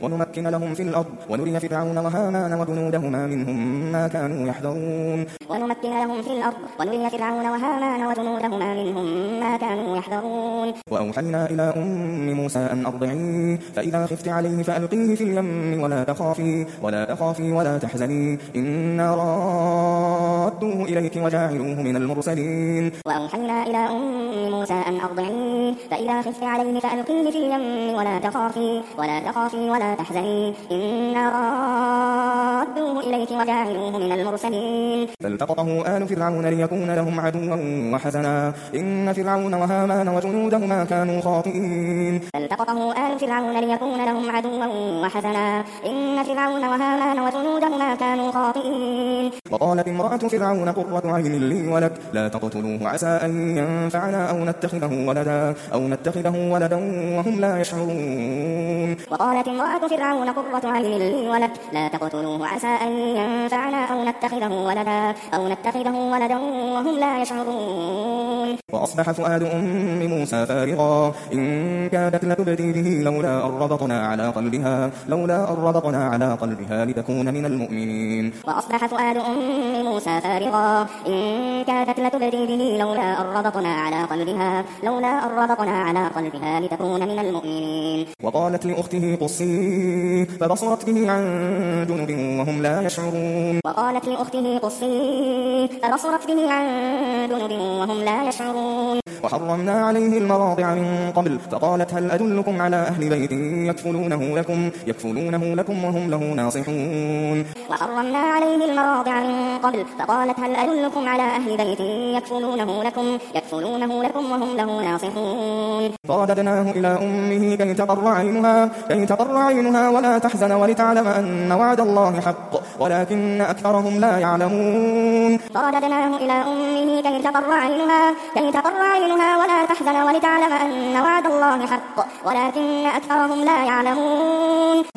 ونمكن لهم في الأرض ونري فرعون وهامان وجنودهما منهم ما كانوا يحذرون وأوحينا إلى أم موسى أن أرضعيه فإذا خفت عليه فألقيه في اليم ولا تخافي ولا تحزني إنا رادوه إليك وجاعلوه من المرسلين وأوحينا إلى أم موسى أن أرضعيه فإذا خفت عليه فألقيه في اليم ولا تخافي ولا تحزني إنا رادوه إليك وجاعلوه من المرسلين فالتقطه آل فرعون ليكون لهم عدوا وحزنا إن فرعون وهامان وجنودهما كانوا خاطئين وقالت امرأة فرعون قرة عين لي ولك لا تقتلوه عسى أن ينفعنا أو نتخذه ولدا وهم لا يشعرون وقالت امرأة فرعون قرة عين لي ولك لا تقتلوه عسى أن ينفعنا أو نتخذه ولدا وهم لا يشعرون وأصبح فؤاد أم موسى فارغا إن كادت لتبدي به لولا أن ربطنا على قلبها لتكون من المؤمنين وأصبح فؤاد أم موسى فارغا إن كادت لتبدي به لولا أن ربطنا على قلبها لتكون من المؤمنين وقالت لأخته قصيه فبصرت به عن جنب وهم لا يشعرون وحرمنا عليه المراضع من قبل فقالت هل أدلكم على أهل بيت يكفلونه لكم وهم له ناصحون وحرمنا عليه المراضع من قبل فقالت هل أدلكم على أهل بيت يكفلونه لكم وهم له ناصحون فرددناه إلى أمه كي تقر عينها ولا تحزن ولتعلم أن وعد الله حق ولكن أكثرهم لا يعلمون فرددناه إلى أمه كي تقر عينها ولا تحزن ولتعلم أن وعد الله حق ولكن أكثرهم لا يعلمون